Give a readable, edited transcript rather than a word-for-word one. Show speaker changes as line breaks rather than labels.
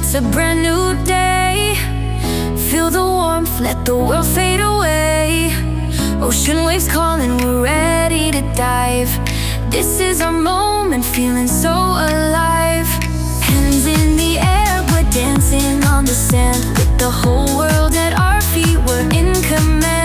It's a brand new day. Feel the warmth, let the world fade away. Ocean waves calling, we're ready to dive. This is our moment, feeling so alive. Hands in the air, we're dancing on the sand. With the whole world at our feet, we're in command.